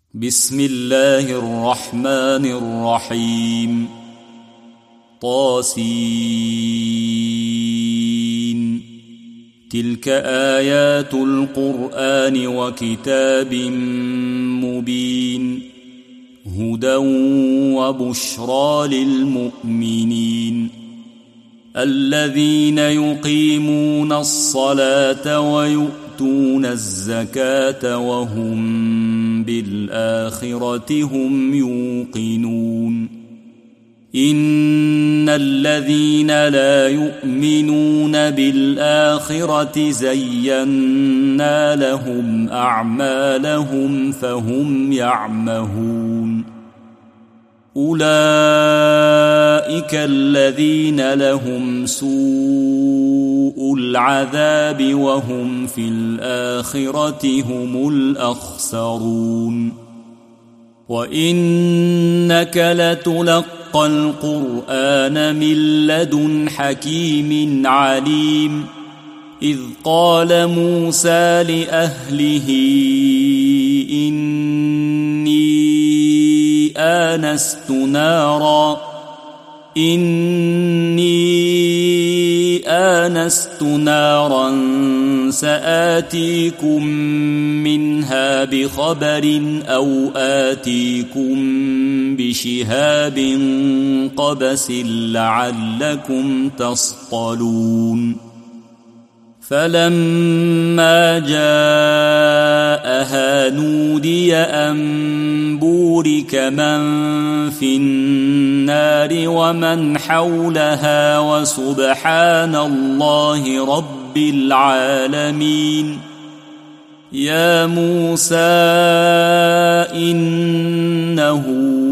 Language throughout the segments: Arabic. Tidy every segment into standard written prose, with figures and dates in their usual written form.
بسم الله الرحمن الرحيم. طاسين. تلك آيات القرآن وكتاب مبين، هدى وبشرى للمؤمنين الذين يقيمون الصلاة ويؤتون الزكاة وهم بالآخرة هم يوقنون. إن الذين لا يؤمنون بالآخرة زينا لهم أعمالهم فهم يعمهون. أولئك الذين لهم سوء العذاب وهم في الآخرة هم الأخسرون. وإنك لتلقى القرآن من لدن حكيم عليم. إذ قال موسى لأهله إني آنست نارا سآتيكم منها بخبر أو آتيكم بشهاب قبس لعلكم تصطلون. فلما جاءها نودي أن بورك من في النار ومن حولها وسبحان الله رب العالمين. يا موسى إنه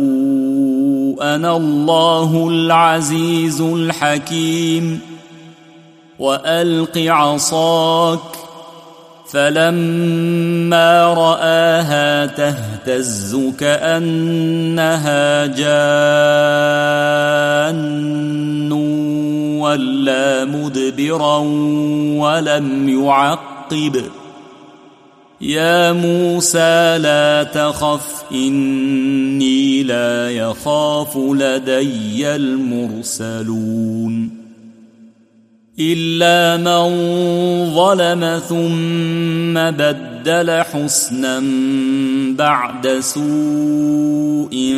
أنا الله العزيز الحكيم. وألق عصاك. فلما رآها تهتز كأنها جان ولا مدبرا ولم يعقب. يا موسى لا تخف إني لا يخاف لدي المرسلون. إلا من ظلم ثم بدل حسنا بعد سوء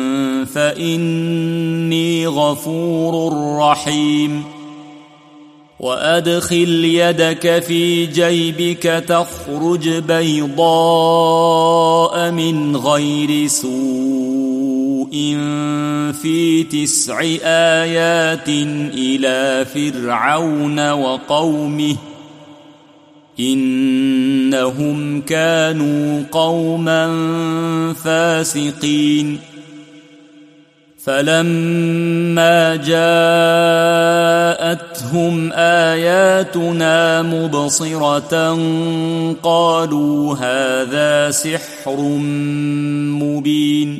فإني غفور رحيم. وأدخل يدك في جيبك تخرج بيضاء من غير سوء في 9 آيات إلى فرعون وقومه إنهم كانوا قوما فاسقين. فلما جاءتهم آياتنا مبصرة قالوا هذا سحر مبين.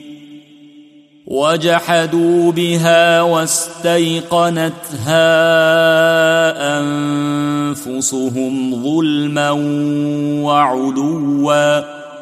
وجحدوا بها واستيقنتها أنفسهم ظلما وعلوا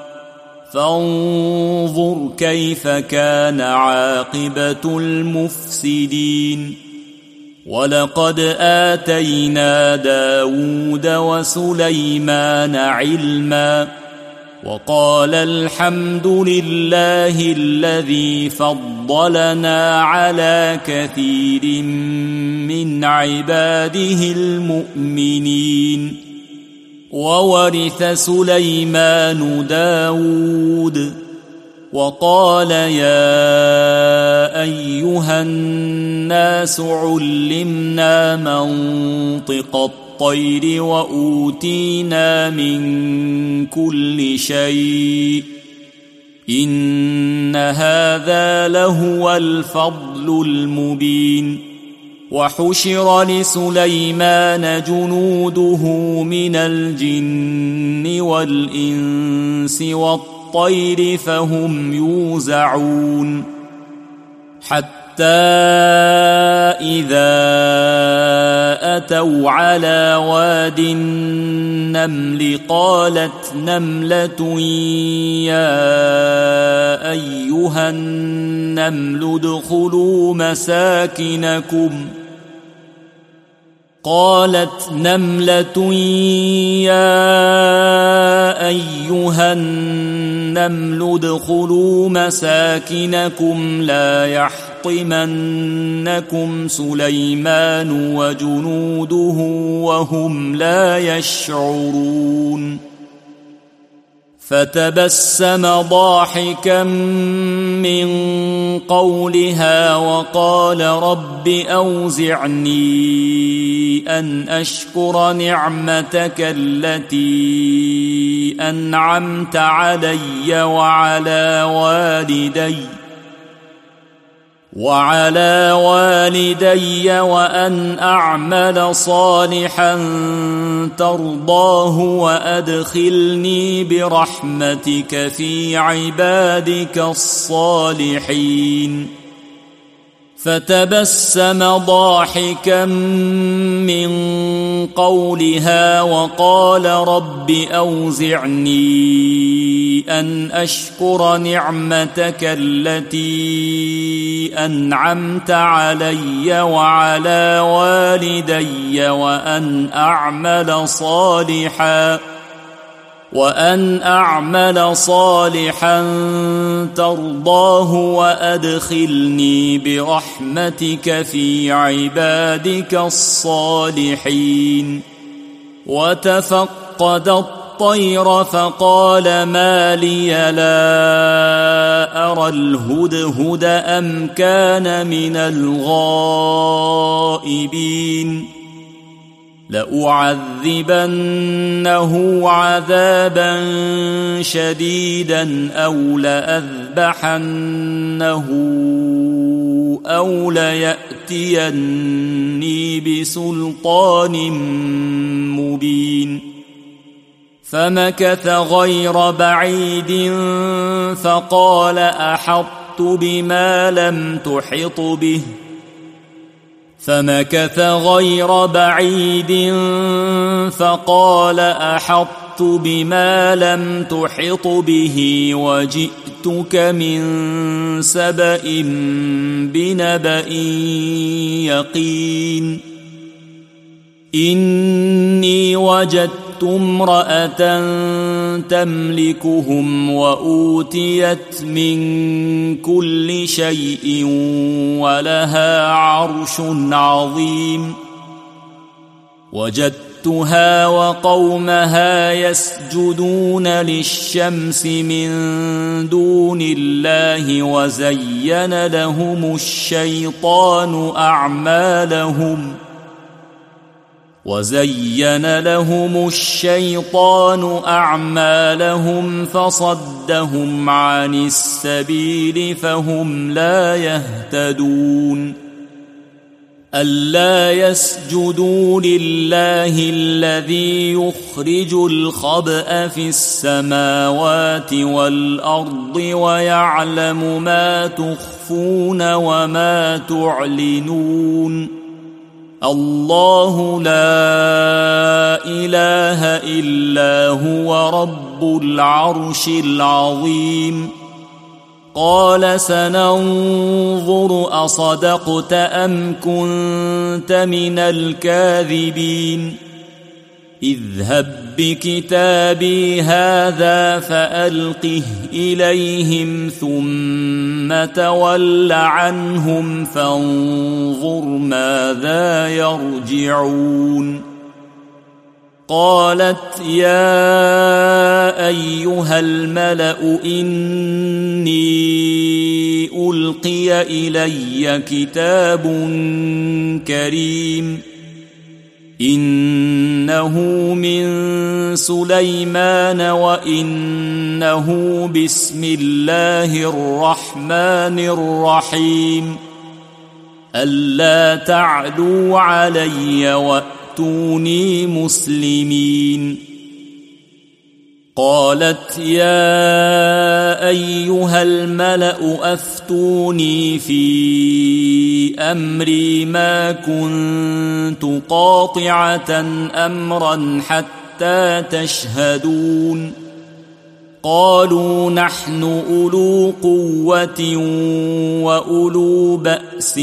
فانظر كيف كان عاقبة المفسدين. ولقد آتينا داود وسليمان علما وقال الحمد لله الذي فضلنا على كثير من عباده المؤمنين. وورث سليمان داود وقال يا أيها الناس علمنا منطق الطير وأوتينا من كل شيء إن هذا لهو الفضل المبين. وحشر لسليمان جنوده من الجن والإنس والطير فهم يوزعون. حتى إذا أتوا على واد النمل قالت نملة يا أيها النمل ادخلوا مساكنكم قالت نملة يا أيها النمل ادخلوا مساكنكم لا يحطمنكم سليمان وجنوده وهم لا يشعرون فتبسم ضاحكا من قولها وقال رب أوزعني أن أشكر نعمتك التي أنعمت علي وعلى والدي وأن أعمل صالحا ترضاه وأدخلني برحمتك في عبادك الصالحين فتبسم ضاحكا من قولها وقال رب أوزعني أن أشكر نعمتك التي أنعمت علي وعلى والدي وأن أعمل صالحا ترضاه وأدخلني برحمتك في عبادك الصالحين وتفقد الطير فقال ما لي لا أرى الهدهد أم كان من الغائبين لأعذبنه عذابا شديدا أو لأذبحنه أو ليأتيني بسلطان مبين فمكث غير بعيد فقال أحطت بما لم تحط به وجئتك من سبأ بنبأ يقين إني وجدت امرأة تملكهم وأوتيت من كل شيء ولها عرش عظيم وجدتها وقومها يسجدون للشمس من دون الله وزين لهم الشيطان أعمالهم فصدهم عن السبيل فهم لا يهتدون ألا يسجدوا لله الذي يخرج الخبأ في السماوات والأرض ويعلم ما تخفون وما تعلنون الله لا إله إلا هو رب العرش العظيم قال سننظر أصدقت أم كنت من الكاذبين اذهب بكتابي هذا فألقه إليهم ثم تول عنهم فانظر ماذا يرجعون قالت يا أيها الملأ إني ألقي إلي كتاب كريم إنه من سليمان وإنه بسم الله الرحمن الرحيم ألا تعلوا علي وأتوني مسلمين قالت يا أيها الملأ أفتوني في أمري ما كنت قاطعة أمرا حتى تشهدون قالوا نحن أولو قوة وأولو بأس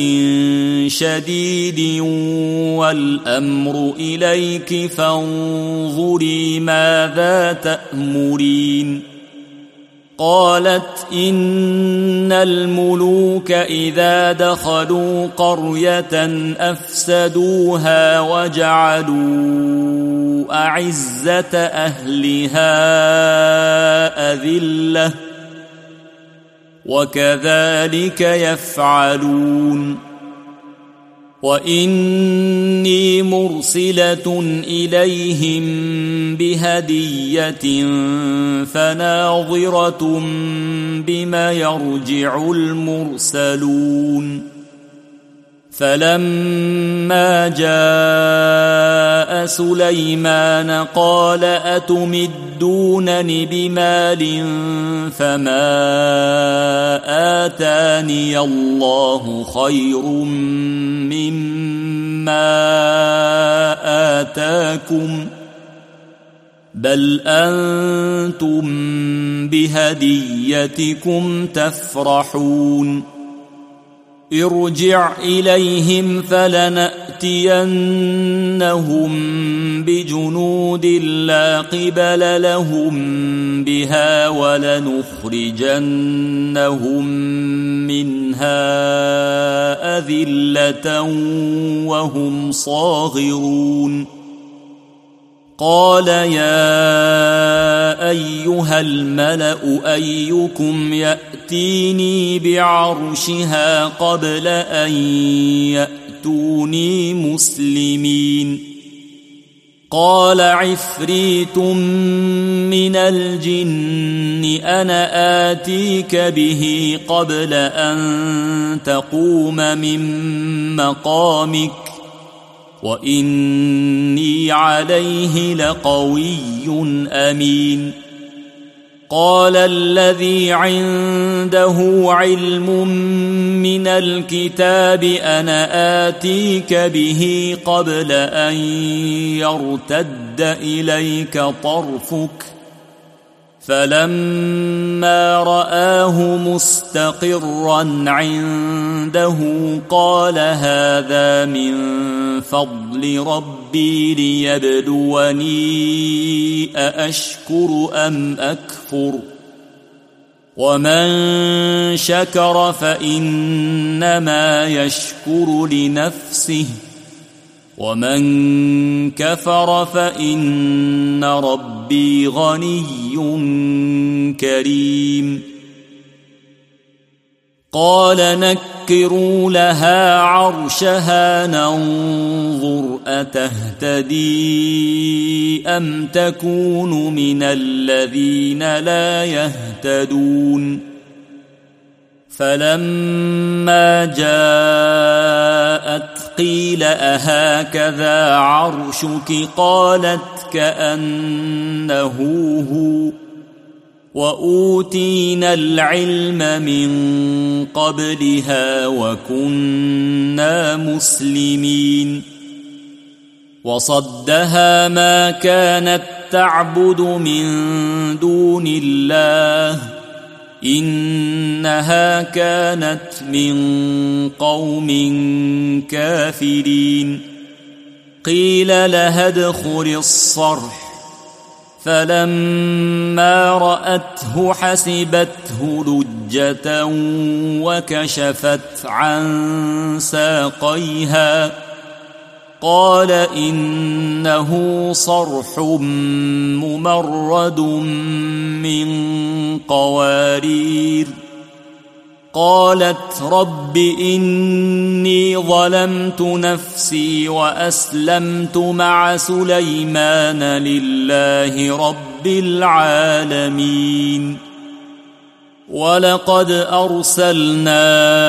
شديد والأمر إليك فانظري ماذا تأمرين قالت إن الملوك إذا دخلوا قرية أفسدوها وجعلوا أعزة أهلها أذلة وكذلك يفعلون وإني مرسلة إليهم بهدية فناظرة بما يرجع المرسلون فلما جاء سليمان قال أتمدونني بمال فما آتاني الله خير مما آتاكم بل أنتم بهديتكم تفرحون ارجع إليهم فلنأتينهم بجنود لا قبل لهم بها ولنخرجنهم منها أذلة وهم صاغرون قال يا أيها الملأ أيكم يأتيني بعرشها قبل أن يأتوني مسلمين قال عفريت من الجن أنا آتيك به قبل أن تقوم من مقامك وإني عليه لقوي أمين قال الذي عنده علم من الكتاب أنا آتيك به قبل أن يرتد إليك طرفك فلما رآه مستقرا عنده قال هذا من فضل ربي ليبلوني أأشكر أم أكفر ومن شكر فإنما يشكر لنفسه ومن كفر فإن ربي غني كريم قال نكروا لها عرشها ننظر أتهتدي أم تكون من الذين لا يهتدون فلما جاءت قيل أهكذا عرشك قالت كأنه هو وأوتينا العلم من قبلها وكنا مسلمين وصدها ما كانت تعبد من دون الله إنها كانت من قوم كافرين قيل لها ادخل الصرح فلما رأته حسبته لجة وكشفت عن ساقيها قال إنه صرح ممرد من قوارير قالت رب إني ظلمت نفسي وأسلمت مع سليمان لله رب العالمين ولقد أرسلنا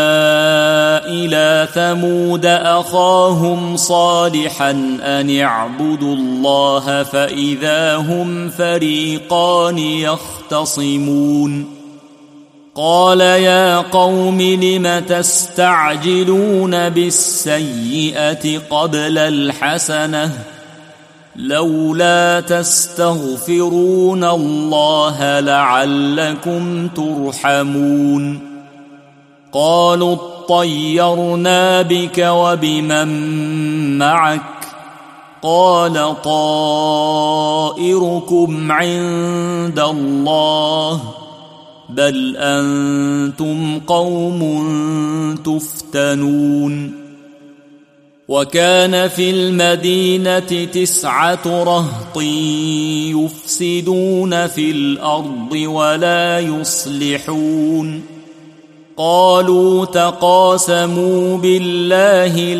إلى ثمود أخاهم صالحا أن اعبدوا الله فإذا هم فريقان يختصمون قال يا قوم لم تستعجلون بالسيئة قبل الحسنة لولا تستغفرون الله لعلكم ترحمون قالوا اطيرنا بك وبمن معك قال طائركم عند الله بل أنتم قوم تفتنون وكان في المدينة 9 رهط يفسدون في الأرض ولا يصلحون قالوا تقاسموا بالله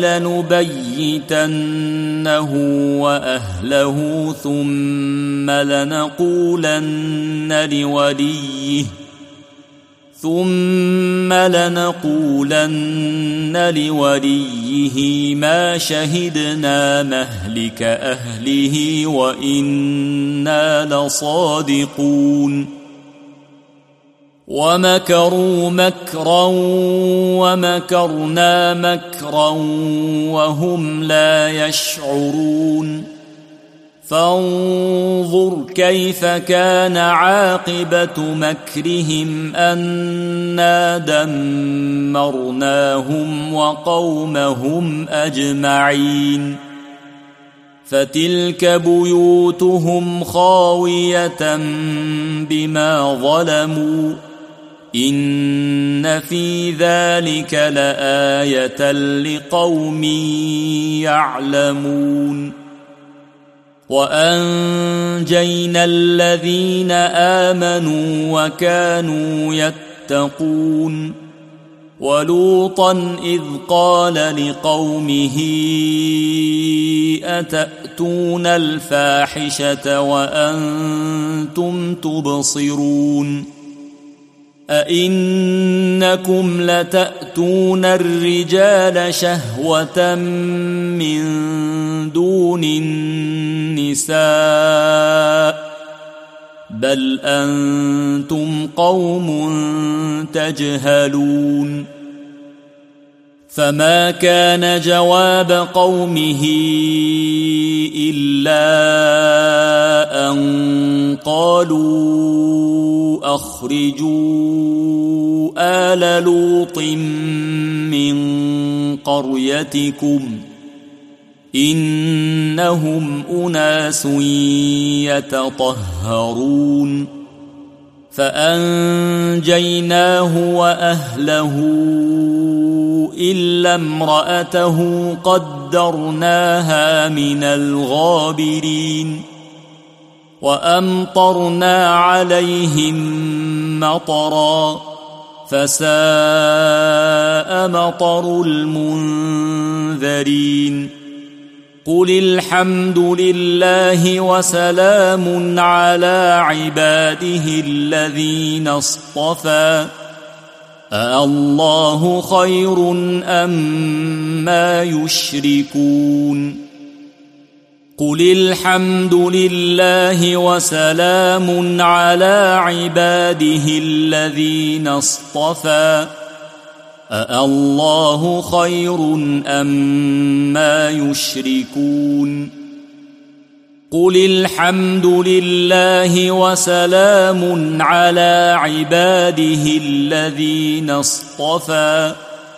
لنبيتنه وأهله ثم لنقولن لوليه ما شهدنا مهلك أهله وإنا لصادقون ومكروا مكرا ومكرنا مكرا وهم لا يشعرون فانظر كيف كان عاقبة مكرهم أنا دمرناهم وقومهم أجمعين فتلك بيوتهم خاوية بما ظلموا إن في ذلك لآية لقوم يعلمون وأنجينا الذين آمنوا وكانوا يتقون ولوطا إذ قال لقومه أتأتون الفاحشة وأنتم تبصرون أئنكم لتأتون الرجال شهوة من دون النساء بل أنتم قوم تجهلون فما كان جواب قومه إلا أن قالوا أخرجوا آل لوط من قريتكم إنهم أناس يتطهرون فأنجيناه وأهله إلا امرأته قدرناها من الغابرين وأمطرنا عليهم مطرا فساء مطر المنذرين قل الحمد لله وسلام على عباده الذين اصطفى أَاللَّهُ خَيْرٌ أَمَّا يُشْرِكُونَ قُلِ الْحَمْدُ لِلَّهِ وَسَلَامٌ عَلَى عِبَادِهِ الَّذِينَ اصْطَفَى أَاللَّهُ خَيْرٌ أَمَّا يُشْرِكُونَ قُلِ الْحَمْدُ لِلَّهِ وَسَلَامٌ عَلَى عِبَادِهِ الَّذِينَ اصْطَفَى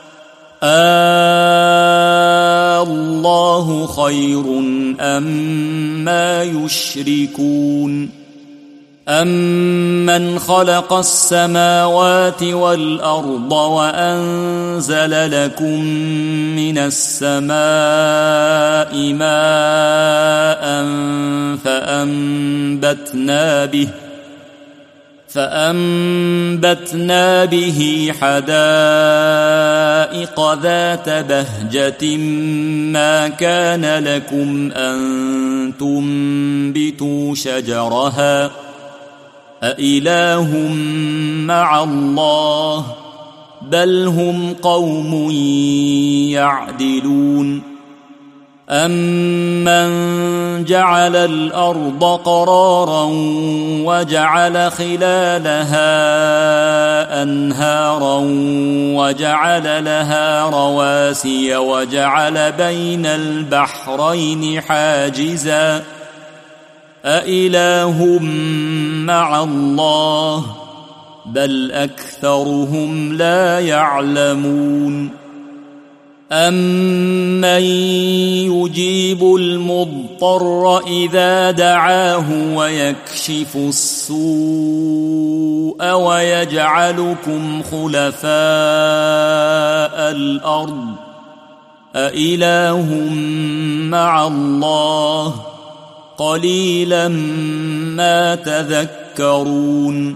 أَاللَّهُ خَيْرٌ أَمَّا يُشْرِكُونَ أَمَّنْ خَلَقَ السَّمَاوَاتِ وَالْأَرْضَ وَأَنزَلَ لَكُم مِّنَ السَّمَاءِ مَاءً فَأَنبَتْنَا بِهِ حَدَائِقَ ذَاتَ بَهْجَةٍ مَّا كَانَ لَكُمْ أَن تُنبِتُوا شَجَرَهَا أإله مع الله بل هم قوم يعدلون أمن جعل الأرض قرارا وجعل خلالها أنهارا وجعل لها رواسي وجعل بين البحرين حاجزا أإله مع الله بل أكثرهم لا يعلمون أمن يجيب المضطر إذا دعاه ويكشف السوء ويجعلكم خلفاء الأرض أإله مع الله قليلا ما تذكرون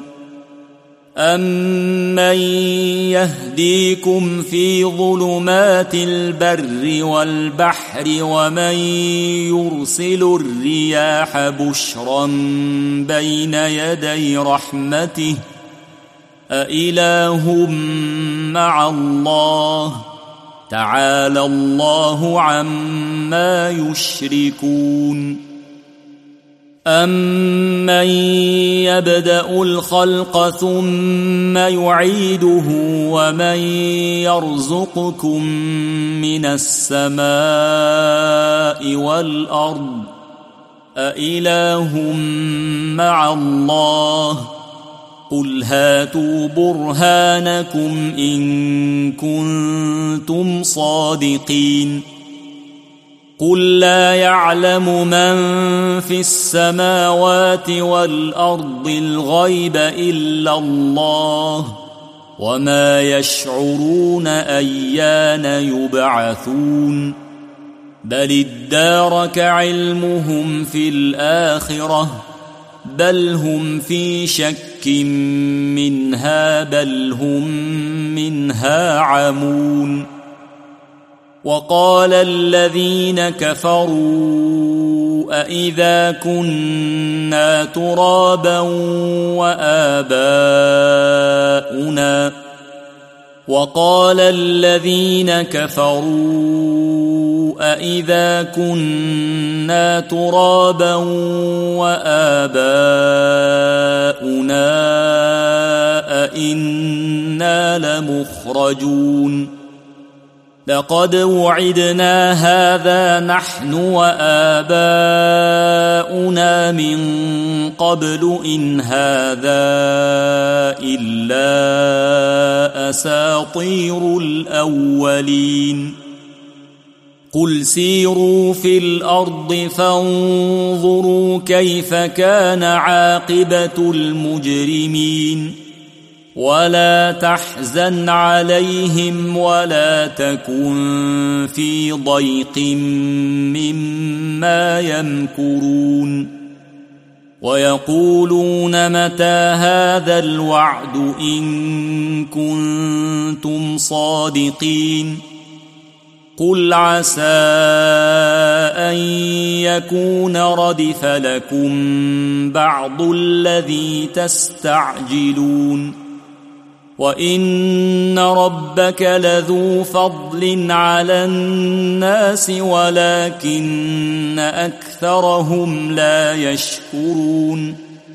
أمن يهديكم في ظلمات البر والبحر ومن يرسل الرياح بشرا بين يدي رحمته أإله مع الله تعالى الله عما يشركون أمن يبدأ الخلق ثم يعيده ومن يرزقكم من السماء والأرض أإله مع الله قل هاتوا برهانكم إن كنتم صادقين قل لا يعلم من في السماوات والأرض الغيب إلا الله وما يشعرون أيان يبعثون بل ادارك علمهم في الآخرة بل هم في شك منها بل هم منها عمون وقال الذين كفروا أإذا كنا ترابا وآباؤنا وقال الذين كفروا أإذا كنا ترابا وآباؤنا أإنا لمخرجون لقد وعدنا هذا نحن وآباؤنا من قبل إن هذا إلا أساطير الأولين قل سيروا في الأرض فانظروا كيف كان عاقبة المجرمين ولا تحزن عليهم ولا تكن في ضيق مما يمكرون ويقولون متى هذا الوعد إن كنتم صادقين قل عسى أن يكون ردف لكم بعض الذي تستعجلون وإن ربك لذو فضل على الناس ولكن أكثرهم لا يشكرون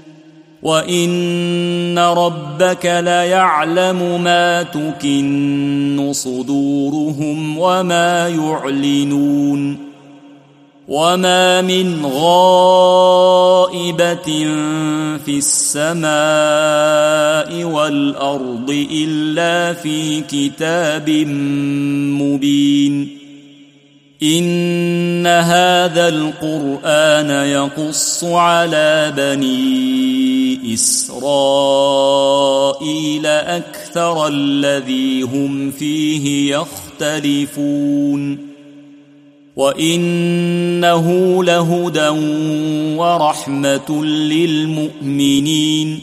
وإن ربك ليعلم ما تكن صدورهم وما يعلنون وما من غائبة في السماء والأرض إلا في كتاب مبين إن هذا القرآن يقص على بني إسرائيل أكثر الذي هم فيه يختلفون وإنه لهدى ورحمة للمؤمنين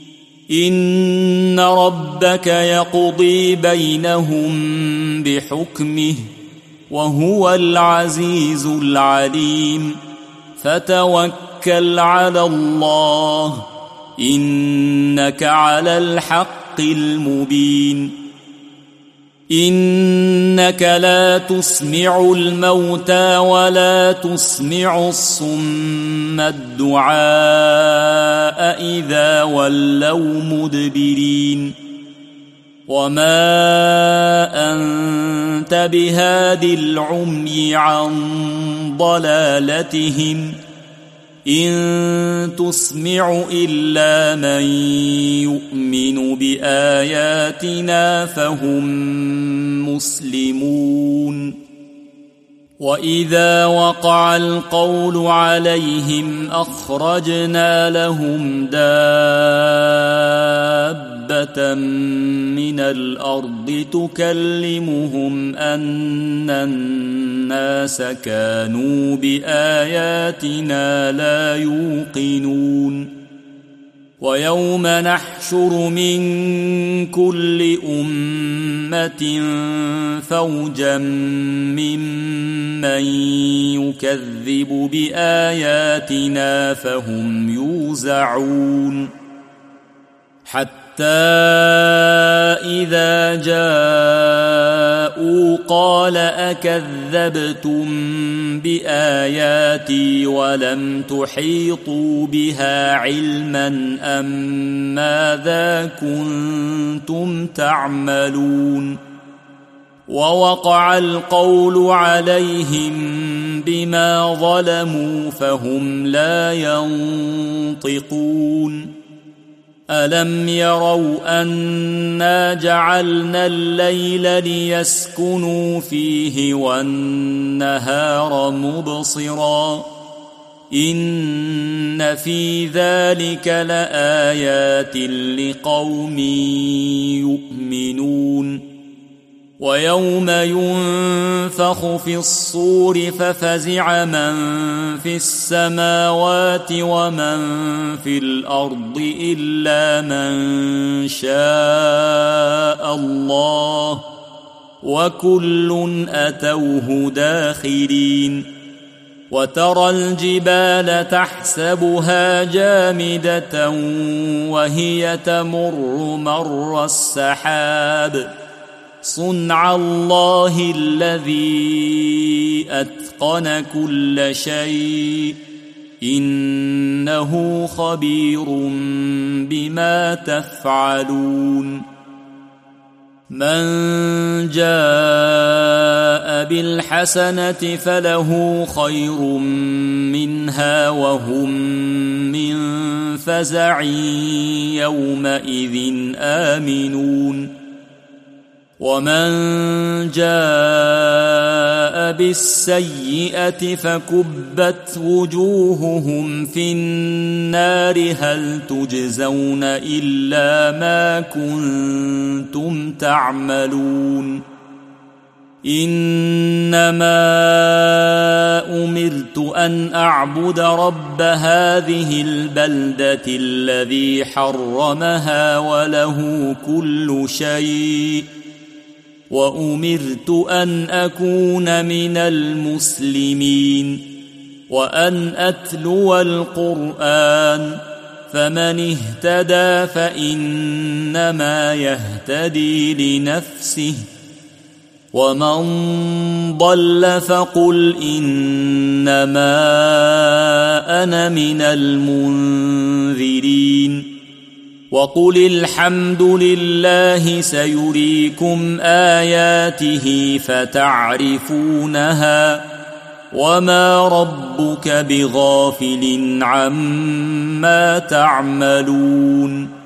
إن ربك يقضي بينهم بحكمه وهو العزيز العليم فتوكل على الله إنك على الحق المبين إنك لا تسمع الموتى ولا تسمع الصم الدعاء إذا ولوا مدبرين وما أنت بهاد العمي عن ضلالتهم إن تسمع إلا من يؤمن بآياتنا فهم مسلمون وإذا وقع القول عليهم أخرجنا لهم دابة من الأرض تكلمهم أن الناس كانوا بآياتنا لا يوقنون ويوم نحشر من كل أمة فوجا ممن يكذب بآياتنا فهم يوزعون حتى إذا جاءوا قال أكذبتم بآياتي ولم تحيطوا بها علما أم ماذا كنتم تعملون ووقع القول عليهم بما ظلموا فهم لا ينطقون ألم يروا أنا جعلنا الليل ليسكنوا فيه والنهار مبصرا إن في ذلك لآيات لقوم يؤمنون ويوم ينفخ في الصور ففزع من في السماوات ومن في الأرض إلا من شاء الله وكل أتوه داخرين وترى الجبال تحسبها جامدة وهي تمر مر السحاب صنع الله الذي أتقن كل شيء إنه خبير بما تفعلون من جاء بالحسنة فله خير منها وهم من فزع يومئذ آمنون ومن جاء بالسيئة فكبت وجوههم في النار هل تجزون إلا ما كنتم تعملون إنما أمرت أن أعبد رب هذه البلدة الذي حرمها وله كل شيء وأمرت أن أكون من المسلمين وأن أتلو القرآن فمن اهتدى فإنما يهتدي لنفسه ومن ضل فقل إنما أنا من المنذرين وقل الحمد لله سيريكم آياته فتعرفونها وما ربك بغافل عما تعملون